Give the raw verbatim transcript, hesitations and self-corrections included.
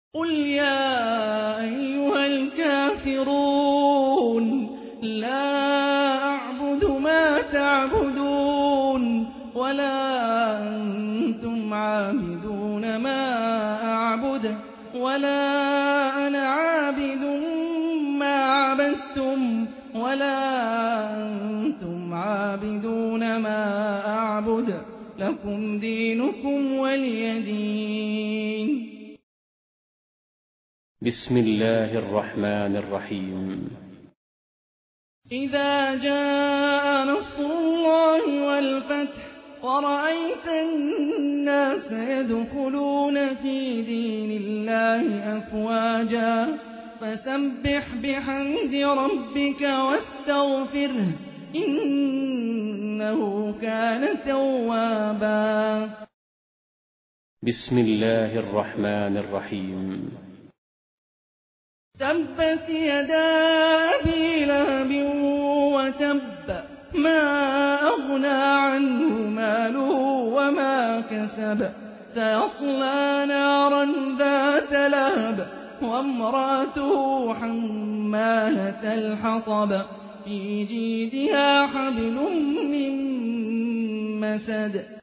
قُلْ يَا أَيُّهَا الْكَافِرُونَ لَا أَعْبُدُ مَا تَعْبُدُونَ وَلَا أَنتُمْ عَابِدُونَ مَا أَعْبُدُ وَلَا أَنَا عَابِدٌ مَّا عَبَدتُّمْ وَلَا أَنتُمْ عَابِدُونَ مَا أَعْبُدُ لَكُمْ دِينُكُمْ وَلِيَ دِينِ. بسم الله الرحمن الرحيم. إذا جاء نصر الله والفتح ورأيت الناس يدخلون في دين الله أفواجا فسبح بحمد ربك واستغفره إنه كان توابا. بسم الله الرحمن الرحيم. تبت يدا أبي لهب وتب ما أغنى عنه ماله وما كسب سيصلى نارا ذات لهب وامرأته حمالة الحطب في جيدها حبل من مسد